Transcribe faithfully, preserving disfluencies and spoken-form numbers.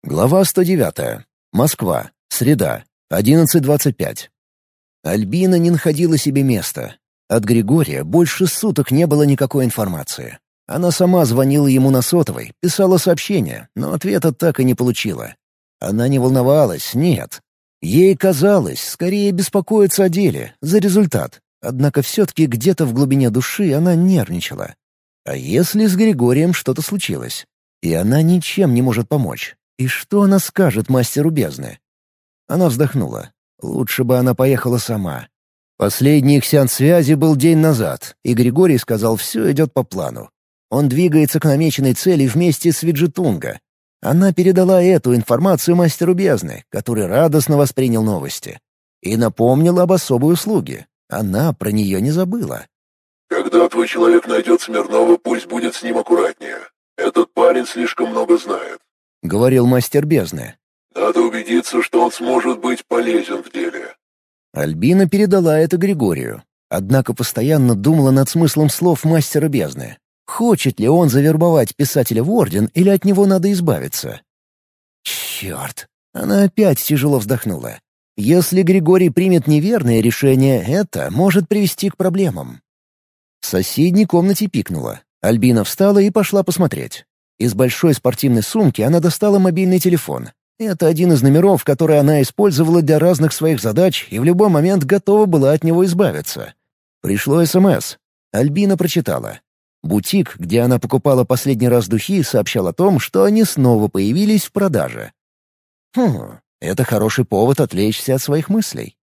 Глава сто девятая. Москва. Среда. одиннадцать двадцать пять. Альбина не находила себе места. От Григория больше суток не было никакой информации. Она сама звонила ему на сотовый, писала сообщения, но ответа так и не получила. Она не волновалась, нет. Ей казалось, скорее беспокоиться о деле, за результат. Однако все-таки где-то в глубине души она нервничала. А если с Григорием что-то случилось? И она ничем не может помочь. И что она скажет мастеру бездны? Она вздохнула. Лучше бы она поехала сама. Последний их сеанс связи был день назад, и Григорий сказал, все идет по плану. Он двигается к намеченной цели вместе с Виджетунга. Она передала эту информацию мастеру бездны, который радостно воспринял новости. И напомнила об особой услуге. Она про нее не забыла. «Когда твой человек найдет Смирнова, пусть будет с ним аккуратнее. Этот парень слишком много знает», — говорил мастер бездны. «Надо убедиться, что он сможет быть полезен в деле». Альбина передала это Григорию. Однако постоянно думала над смыслом слов мастера бездны. Хочет ли он завербовать писателя в орден или от него надо избавиться? Черт! Она опять тяжело вздохнула. Если Григорий примет неверное решение, это может привести к проблемам. В соседней комнате пикнула. Альбина встала и пошла посмотреть. Из большой спортивной сумки она достала мобильный телефон. Это один из номеров, который она использовала для разных своих задач и в любой момент готова была от него избавиться. Пришло СМС. Альбина прочитала. Бутик, где она покупала последний раз духи, сообщал о том, что они снова появились в продаже. Хм, это хороший повод отвлечься от своих мыслей.